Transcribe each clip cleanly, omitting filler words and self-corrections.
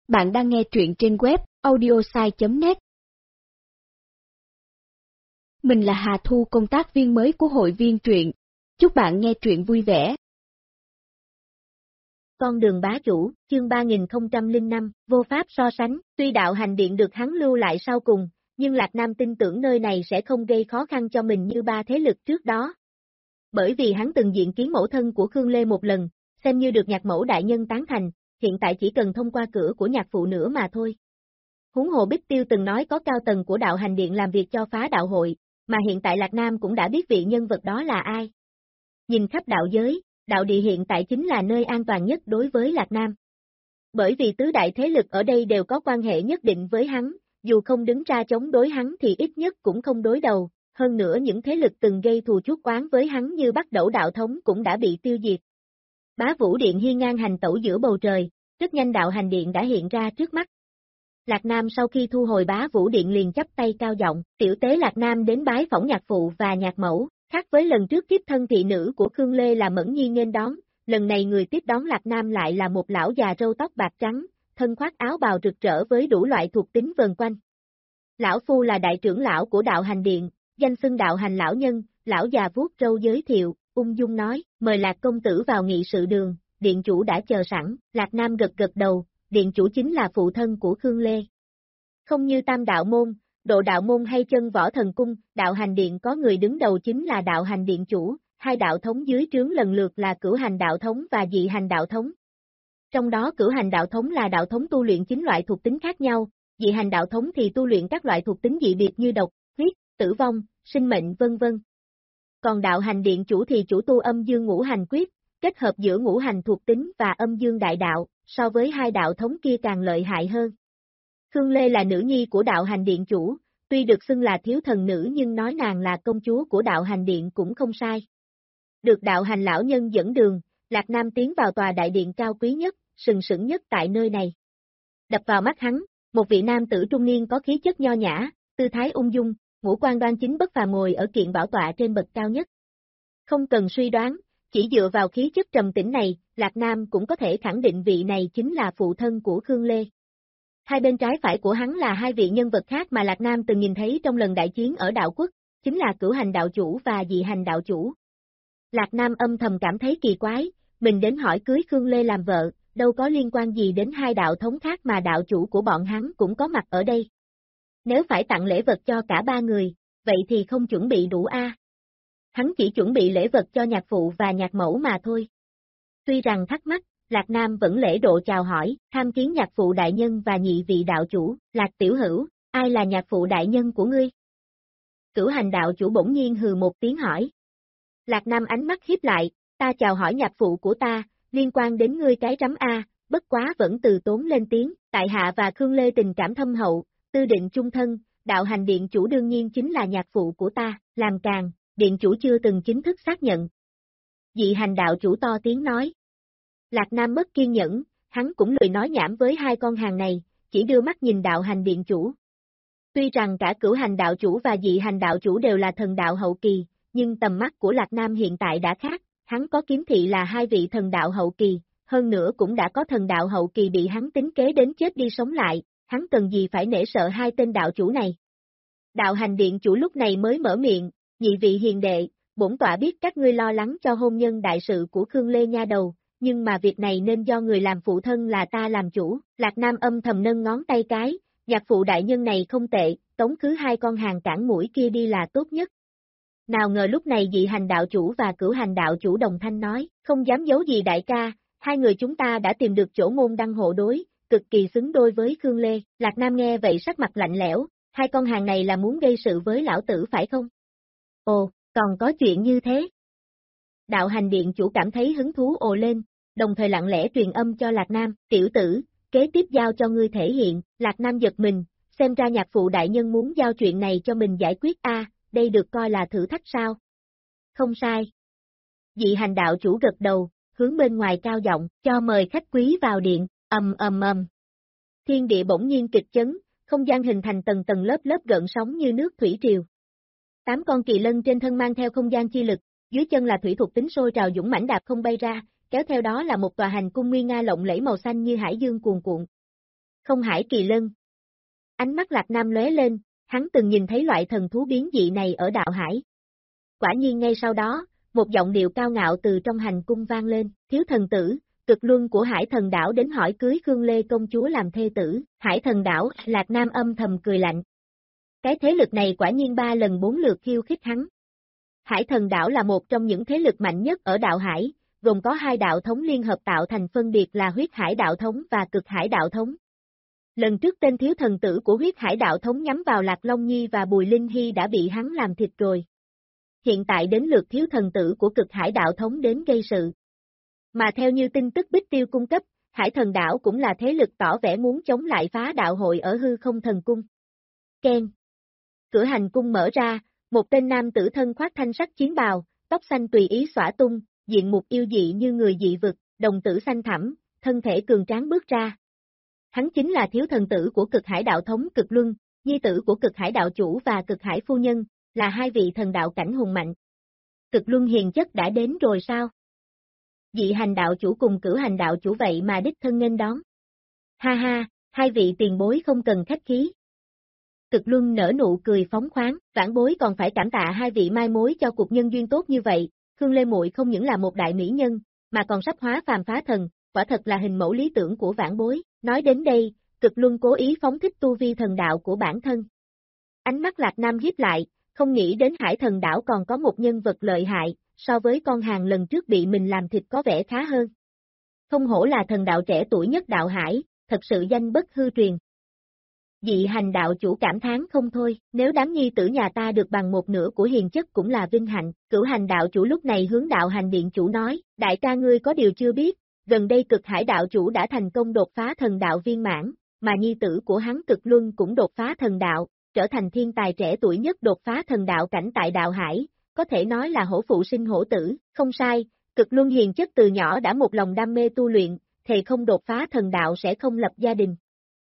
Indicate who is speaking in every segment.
Speaker 1: Bạn đang nghe truyện trên web audiosai.net. Mình là Hà Thu, công tác viên mới của hội viên truyện. Chúc bạn nghe truyện vui vẻ.
Speaker 2: Con đường bá chủ, chương 3005, vô pháp so sánh, tuy đạo hành điện được hắn lưu lại sau cùng, nhưng Lạc Nam tin tưởng nơi này sẽ không gây khó khăn cho mình như ba thế lực trước đó. Bởi vì hắn từng diện kiến mẫu thân của Khương Lê một lần, xem như được nhạc mẫu đại nhân tán thành, hiện tại chỉ cần thông qua cửa của nhạc phụ nữa mà thôi. Huống hồ Bích Tiêu từng nói có cao tầng của đạo hành điện làm việc cho phá đạo hội, mà hiện tại Lạc Nam cũng đã biết vị nhân vật đó là ai. Nhìn khắp đạo giới, đạo địa hiện tại chính là nơi an toàn nhất đối với Lạc Nam. Bởi vì tứ đại thế lực ở đây đều có quan hệ nhất định với hắn, dù không đứng ra chống đối hắn thì ít nhất cũng không đối đầu, hơn nữa những thế lực từng gây thù chuốc oán với hắn như Bắc Đẩu đạo thống cũng đã bị tiêu diệt. Bá Vũ Điện hiên ngang hành tẩu giữa bầu trời, rất nhanh đạo hành điện đã hiện ra trước mắt. Lạc Nam sau khi thu hồi Bá Vũ Điện liền chắp tay cao giọng, tiểu tế Lạc Nam đến bái phỏng nhạc phụ và nhạc mẫu, khác với lần trước tiếp thân thị nữ của Khương Lê là Mẫn Nhi nghênh đón, lần này người tiếp đón Lạc Nam lại là một lão già râu tóc bạc trắng, thân khoác áo bào rực rỡ với đủ loại thuộc tính vần quanh. Lão phu là đại trưởng lão của đạo hành điện, danh xưng đạo hành lão nhân, lão già vuốt râu giới thiệu, ung dung nói, mời Lạc công tử vào nghị sự đường, điện chủ đã chờ sẵn, Lạc Nam gật gật đầu, điện chủ chính là phụ thân của Khương Lê. Không như Tam đạo môn, Độ đạo môn hay Chân Võ Thần Cung, đạo hành điện có người đứng đầu chính là đạo hành điện chủ, hai đạo thống dưới trướng lần lượt là Cửu Hành đạo thống và Dị Hành đạo thống. Trong đó Cửu Hành đạo thống là đạo thống tu luyện 9 loại thuộc tính khác nhau, Dị Hành đạo thống thì tu luyện các loại thuộc tính dị biệt như độc, huyết, tử vong, sinh mệnh vân vân. Còn đạo hành điện chủ thì chủ tu âm dương ngũ hành quyết, kết hợp giữa ngũ hành thuộc tính và âm dương đại đạo, so với hai đạo thống kia càng lợi hại hơn. Khương Lê là nữ nhi của đạo hành điện chủ, tuy được xưng là thiếu thần nữ nhưng nói nàng là công chúa của đạo hành điện cũng không sai. Được đạo hành lão nhân dẫn đường, Lạc Nam tiến vào tòa đại điện cao quý nhất, sừng sững nhất tại nơi này. Đập vào mắt hắn, một vị nam tử trung niên có khí chất nho nhã, tư thái ung dung, ngũ quan đoan chính bất phàm ngồi ở kiện bảo tọa trên bậc cao nhất. Không cần suy đoán, chỉ dựa vào khí chất trầm tĩnh này, Lạc Nam cũng có thể khẳng định vị này chính là phụ thân của Khương Lê. Hai bên trái phải của hắn là hai vị nhân vật khác mà Lạc Nam từng nhìn thấy trong lần đại chiến ở đạo quốc, chính là Cửu Hành đạo chủ và Dị Hành đạo chủ. Lạc Nam âm thầm cảm thấy kỳ quái, mình đến hỏi cưới Khương Lê làm vợ, đâu có liên quan gì đến hai đạo thống khác mà đạo chủ của bọn hắn cũng có mặt ở đây. Nếu phải tặng lễ vật cho cả ba người, vậy thì không chuẩn bị đủ a. Hắn chỉ chuẩn bị lễ vật cho nhạc phụ và nhạc mẫu mà thôi. Tuy rằng thắc mắc, Lạc Nam vẫn lễ độ chào hỏi, tham kiến nhạc phụ đại nhân và nhị vị đạo chủ, Lạc tiểu hữu, ai là nhạc phụ đại nhân của ngươi? Cửu Hành đạo chủ bỗng nhiên hừ một tiếng hỏi. Lạc Nam ánh mắt hiếp lại, ta chào hỏi nhạc phụ của ta, liên quan đến ngươi cái rắm a, bất quá vẫn từ tốn lên tiếng, tại hạ và Khương Lê tình cảm thâm hậu, tư định chung thân, đạo hành điện chủ đương nhiên chính là nhạc phụ của ta, làm càng, điện chủ chưa từng chính thức xác nhận. Dị Hành đạo chủ to tiếng nói. Lạc Nam mất kiên nhẫn, hắn cũng lười nói nhảm với hai con hàng này, chỉ đưa mắt nhìn đạo hành điện chủ. Tuy rằng cả Cửu Hành đạo chủ và Dị Hành đạo chủ đều là thần đạo hậu kỳ, nhưng tầm mắt của Lạc Nam hiện tại đã khác, hắn có kiếm thị là hai vị thần đạo hậu kỳ, hơn nữa cũng đã có thần đạo hậu kỳ bị hắn tính kế đến chết đi sống lại, hắn cần gì phải nể sợ hai tên đạo chủ này. Đạo hành điện chủ lúc này mới mở miệng, nhị vị hiền đệ, bổn tọa biết các ngươi lo lắng cho hôn nhân đại sự của Khương Lê nha đầu, nhưng mà việc này nên do người làm phụ thân là ta làm chủ, Lạc Nam âm thầm nâng ngón tay cái, nhạc phụ đại nhân này không tệ, tống cứ hai con hàng cản mũi kia đi là tốt nhất. Nào ngờ lúc này Dị Hành đạo chủ và Cửu Hành đạo chủ đồng thanh nói, không dám giấu gì đại ca, hai người chúng ta đã tìm được chỗ môn đăng hộ đối, cực kỳ xứng đôi với Khương Lê, Lạc Nam nghe vậy sắc mặt lạnh lẽo, hai con hàng này là muốn gây sự với lão tử phải không? Ồ, còn có chuyện như thế. Đạo hành điện chủ cảm thấy hứng thú ồ lên, đồng thời lặng lẽ truyền âm cho Lạc Nam, tiểu tử, kế tiếp giao cho ngươi thể hiện, Lạc Nam giật mình, xem ra nhạc phụ đại nhân muốn giao chuyện này cho mình giải quyết a, đây được coi là thử thách sao? Không sai. Dị Hành đạo chủ gật đầu, hướng bên ngoài cao giọng, cho mời khách quý vào điện, ầm. Thiên địa bỗng nhiên kịch chấn, không gian hình thành tầng tầng lớp lớp gợn sóng như nước thủy triều. 8 con kỳ lân trên thân mang theo không gian chi lực, dưới chân là thủy thuộc tính sôi trào dũng mãnh đạp không bay ra, kéo theo đó là một tòa hành cung nguy nga lộng lẫy màu xanh như hải dương cuồn cuộn. Không hải kỳ lân. Ánh mắt Lạc Nam lóe lên, hắn từng nhìn thấy loại thần thú biến dị này ở đạo hải. Quả nhiên ngay sau đó, một giọng điệu cao ngạo từ trong hành cung vang lên, thiếu thần tử, cực luân của hải thần đảo đến hỏi cưới Khương Lê công chúa làm thê tử, hải thần đảo, Lạc Nam âm thầm cười lạnh. Cái thế lực này quả nhiên 3 lần 4 lượt khiêu khích hắn. Hải thần đảo là một trong những thế lực mạnh nhất ở đạo hải, gồm có 2 đạo thống liên hợp tạo thành phân biệt là huyết hải đạo thống và cực hải đạo thống. Lần trước tên thiếu thần tử của huyết hải đạo thống nhắm vào Lạc Long Nhi và Bùi Linh Hy đã bị hắn làm thịt rồi. Hiện tại đến lượt thiếu thần tử của cực hải đạo thống đến gây sự. Mà theo như tin tức Bích Tiêu cung cấp, hải thần đảo cũng là thế lực tỏ vẻ muốn chống lại phá đạo hội ở hư không thần cung. Ken. Cửa hành cung mở ra, một tên nam tử thân khoác thanh sắc chiến bào, tóc xanh tùy ý xõa tung, diện mục yêu dị như người dị vực, đồng tử xanh thẳm, thân thể cường tráng bước ra. Hắn chính là thiếu thần tử của cực hải đạo thống Cực Luân, nhi tử của cực hải đạo chủ và cực hải phu nhân, là 2 vị thần đạo cảnh hùng mạnh. Cực Luân hiền chất đã đến rồi sao? Dị hành đạo chủ cùng cửu hành đạo chủ vậy mà đích thân nghênh đón. Ha ha, 2 vị tiền bối không cần khách khí. Cực Luân nở nụ cười phóng khoáng, vãn bối còn phải cảm tạ 2 vị mai mối cho cuộc nhân duyên tốt như vậy, Khương Lê muội không những là một đại mỹ nhân, mà còn sắp hóa phàm phá thần, quả thật là hình mẫu lý tưởng của vãn bối. Nói đến đây, Cực Luân cố ý phóng thích tu vi thần đạo của bản thân. Ánh mắt Lạc Nam híp lại, không nghĩ đến hải thần đảo còn có một nhân vật lợi hại, so với con hàng lần trước bị mình làm thịt có vẻ khá hơn. Không hổ là thần đạo trẻ tuổi nhất đạo hải, thật sự danh bất hư truyền. Dị hành đạo chủ cảm thán không thôi, nếu đám nhi tử nhà ta được bằng một nửa của hiền chất cũng là vinh hạnh. Cửu hành đạo chủ lúc này hướng đạo hành điện chủ nói, đại ca ngươi có điều chưa biết, gần đây cực hải đạo chủ đã thành công đột phá thần đạo viên mãn, mà nhi tử của hắn Cực Luân cũng đột phá thần đạo, trở thành thiên tài trẻ tuổi nhất đột phá thần đạo cảnh tại đạo hải, có thể nói là hổ phụ sinh hổ tử, không sai, Cực Luân hiền chất từ nhỏ đã một lòng đam mê tu luyện, thề không đột phá thần đạo sẽ không lập gia đình.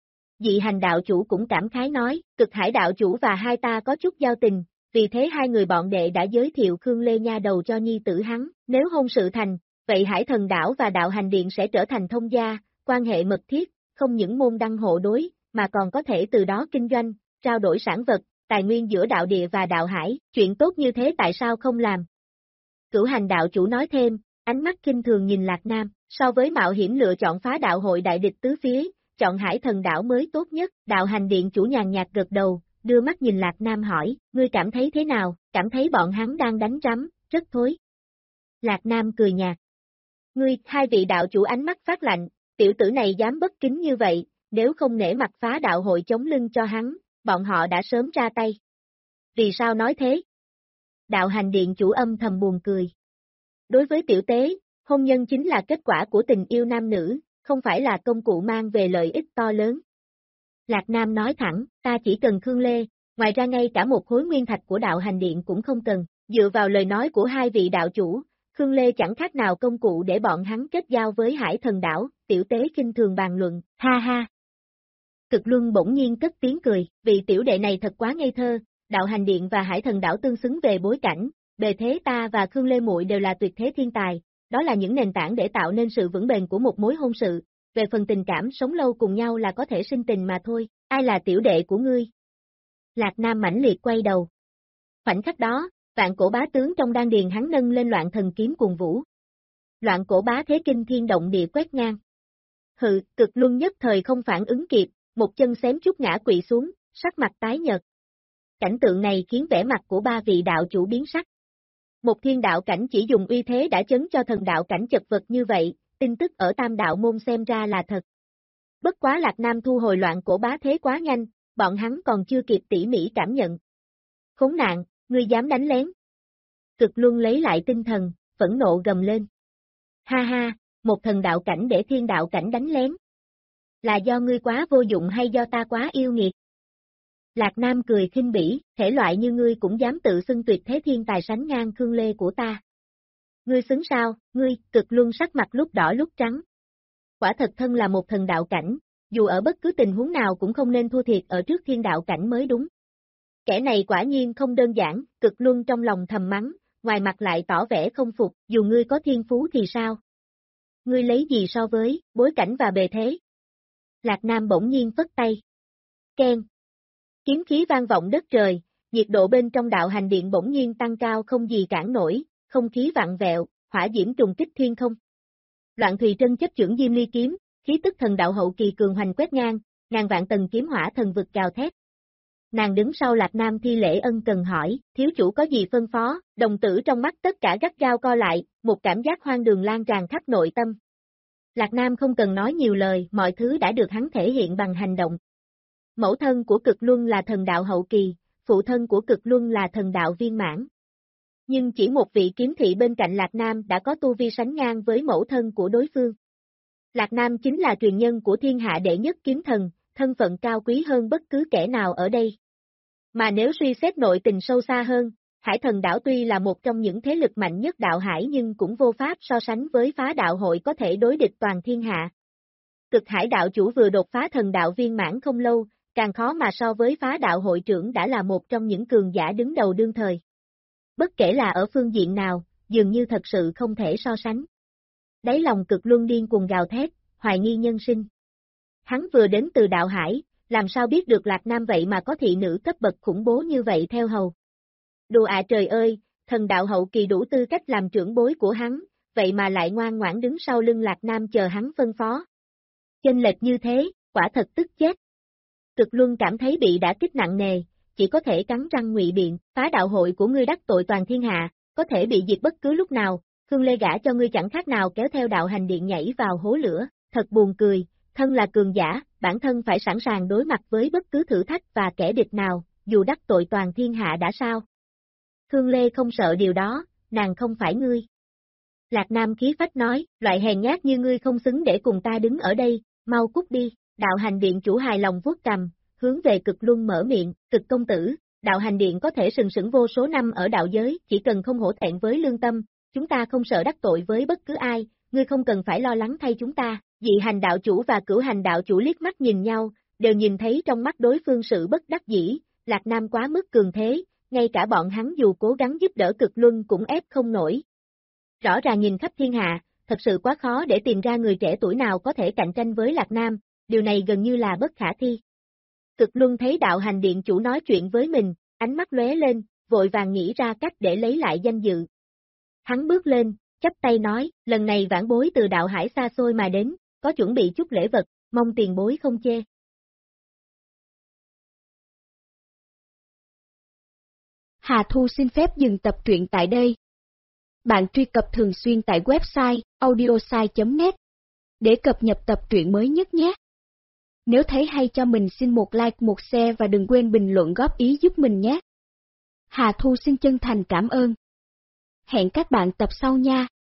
Speaker 2: Dị hành đạo chủ cũng cảm khái nói, cực hải đạo chủ và hai ta có chút giao tình, vì thế 2 người bọn đệ đã giới thiệu Khương Lê nha đầu cho nhi tử hắn, nếu hôn sự thành, vậy hải thần đảo và đạo hành điện sẽ trở thành thông gia, quan hệ mật thiết, không những môn đăng hộ đối, mà còn có thể từ đó kinh doanh, trao đổi sản vật, tài nguyên giữa đạo địa và đạo hải, chuyện tốt như thế tại sao không làm? Cửu hành đạo chủ nói thêm, ánh mắt kinh thường nhìn Lạc Nam, so với mạo hiểm lựa chọn phá đạo hội đại địch tứ phía, chọn hải thần đảo mới tốt nhất, đạo hành điện chủ nhàn nhạt gật đầu, đưa mắt nhìn Lạc Nam hỏi, ngươi cảm thấy thế nào, cảm thấy bọn hắn đang đánh rắm, rất thối. Lạc Nam cười nhạt. Ngươi, 2 vị đạo chủ ánh mắt phát lạnh, tiểu tử này dám bất kính như vậy, nếu không nể mặt phá đạo hội chống lưng cho hắn, bọn họ đã sớm ra tay. Vì sao nói thế? Đạo hành điện chủ âm thầm buồn cười. Đối với tiểu tế, hôn nhân chính là kết quả của tình yêu nam nữ, không phải là công cụ mang về lợi ích to lớn. Lạc Nam nói thẳng, ta chỉ cần Khương Lê, ngoài ra ngay cả một khối nguyên thạch của đạo hành điện cũng không cần, dựa vào lời nói của 2 vị đạo chủ, Khương Lê chẳng khác nào công cụ để bọn hắn kết giao với hải thần đảo, tiểu tế kinh thường bàn luận, ha ha. Cực Luân bỗng nhiên cất tiếng cười, vị tiểu đệ này thật quá ngây thơ, đạo hành điện và hải thần đảo tương xứng về bối cảnh, bề thế ta và Khương Lê muội đều là tuyệt thế thiên tài, đó là những nền tảng để tạo nên sự vững bền của một mối hôn sự, về phần tình cảm sống lâu cùng nhau là có thể sinh tình mà thôi, ai là tiểu đệ của ngươi? Lạc Nam mãnh liệt quay đầu. Khoảnh khắc đó, vạn cổ bá tướng trong đan điền hắn nâng lên loạn thần kiếm cuồng vũ. Loạn cổ bá thế kinh thiên động địa quét ngang. Hừ, Cực Luân nhất thời không phản ứng kịp, một chân xém chút ngã quỵ xuống, sắc mặt tái nhợt. Cảnh tượng này khiến vẻ mặt của 3 vị đạo chủ biến sắc. Một thiên đạo cảnh chỉ dùng uy thế đã chấn cho thần đạo cảnh chật vật như vậy, tin tức ở Tam đạo môn xem ra là thật. Bất quá Lạc Nam thu hồi loạn cổ bá thế quá nhanh, bọn hắn còn chưa kịp tỉ mỉ cảm nhận. Khốn nạn, ngươi dám đánh lén. Cực Luân lấy lại tinh thần, phẫn nộ gầm lên. Ha ha, một thần đạo cảnh để thiên đạo cảnh đánh lén. Là do ngươi quá vô dụng hay do ta quá yêu nghiệt? Lạc Nam cười khinh bỉ, thể loại như ngươi cũng dám tự xưng tuyệt thế thiên tài sánh ngang Khương Lê của ta. Ngươi xứng sao, ngươi, Cực Luân sắc mặt lúc đỏ lúc trắng. Quả thật thân là một thần đạo cảnh, dù ở bất cứ tình huống nào cũng không nên thua thiệt ở trước thiên đạo cảnh mới đúng. Kẻ này quả nhiên không đơn giản, Cực Luân trong lòng thầm mắng, ngoài mặt lại tỏ vẻ không phục, dù ngươi có thiên phú thì sao? Ngươi lấy gì so với bối cảnh và bề thế? Lạc Nam bỗng nhiên phất tay. Keng. Kiếm khí vang vọng đất trời, nhiệt độ bên trong đạo hành điện bỗng nhiên tăng cao không gì cản nổi, không khí vặn vẹo, hỏa diễm trùng kích thiên không. Loạn Thùy Trân chấp chưởng Diêm Ly kiếm, khí tức thần đạo hậu kỳ cường hoành quét ngang, ngàn vạn tầng kiếm hỏa thần vực gào thét. Nàng đứng sau Lạc Nam thi lễ ân cần hỏi, thiếu chủ có gì phân phó, đồng tử trong mắt tất cả gắt gao co lại, một cảm giác hoang đường lan tràn khắp nội tâm. Lạc Nam không cần nói nhiều lời, mọi thứ đã được hắn thể hiện bằng hành động. Mẫu thân của Cực Luân là thần đạo hậu kỳ, phụ thân của Cực Luân là thần đạo viên mãn. Nhưng chỉ một vị kiếm thị bên cạnh Lạc Nam đã có tu vi sánh ngang với mẫu thân của đối phương. Lạc Nam chính là truyền nhân của thiên hạ đệ nhất kiếm thần, thân phận cao quý hơn bất cứ kẻ nào ở đây. Mà nếu suy xét nội tình sâu xa hơn, Hải Thần Đảo tuy là một trong những thế lực mạnh nhất đạo hải nhưng cũng vô pháp so sánh với Phá Đạo Hội có thể đối địch toàn thiên hạ. Cực Hải đạo chủ vừa đột phá thần đạo viên mãn không lâu, càng khó mà so với Phá Đạo Hội trưởng đã là một trong những cường giả đứng đầu đương thời. Bất kể là ở phương diện nào, dường như thật sự không thể so sánh. Đáy lòng Cực Luân điên cuồng gào thét, hoài nghi nhân sinh. Hắn vừa đến từ đạo hải, làm sao biết được Lạc Nam vậy mà có thị nữ cấp bậc khủng bố như vậy theo hầu. Đùa trời ơi, thần đạo hậu kỳ đủ tư cách làm trưởng bối của hắn, vậy mà lại ngoan ngoãn đứng sau lưng Lạc Nam chờ hắn phân phó. Chênh lệch như thế, quả thật tức chết. Cực Luân cảm thấy bị đả kích nặng nề, chỉ có thể cắn răng ngụy biện, Phá Đạo Hội của ngươi đắc tội toàn thiên hạ, có thể bị diệt bất cứ lúc nào, Khương Lê gả cho ngươi chẳng khác nào kéo theo đạo hành điện nhảy vào hố lửa, thật buồn cười, thân là cường giả, bản thân phải sẵn sàng đối mặt với bất cứ thử thách và kẻ địch nào, dù đắc tội toàn thiên hạ đã sao. Khương Lê không sợ điều đó, nàng không phải ngươi. Lạc Nam khí phách nói, loại hèn nhát như ngươi không xứng để cùng ta đứng ở đây, mau cút đi, đạo hành điện chủ hài lòng vuốt cầm, hướng về Cực Luân mở miệng, Cực công tử, đạo hành điện có thể sừng sững vô số năm ở đạo giới, chỉ cần không hổ thẹn với lương tâm, chúng ta không sợ đắc tội với bất cứ ai, ngươi không cần phải lo lắng thay chúng ta. Dị hành đạo chủ và cửu hành đạo chủ liếc mắt nhìn nhau, đều nhìn thấy trong mắt đối phương sự bất đắc dĩ, Lạc Nam quá mức cường thế, ngay cả bọn hắn dù cố gắng giúp đỡ Cực Luân cũng ép không nổi. Rõ ràng nhìn khắp thiên hạ, thật sự quá khó để tìm ra người trẻ tuổi nào có thể cạnh tranh với Lạc Nam, điều này gần như là bất khả thi. Cực Luân thấy đạo hành điện chủ nói chuyện với mình, ánh mắt lóe lên, vội vàng nghĩ ra cách để lấy lại danh dự. Hắn bước lên, chắp tay nói, lần này vãn bối từ đạo hải xa xôi mà đến, có chuẩn bị chút lễ vật, mong tiền bối không chê.
Speaker 1: Hà Thu xin phép dừng tập truyện tại đây. Bạn truy cập thường xuyên tại website audiosai.net để cập nhật tập truyện mới nhất nhé. Nếu thấy hay cho mình xin một like một share và đừng quên bình luận góp ý giúp mình nhé. Hà Thu xin chân thành cảm ơn. Hẹn các bạn tập sau nha.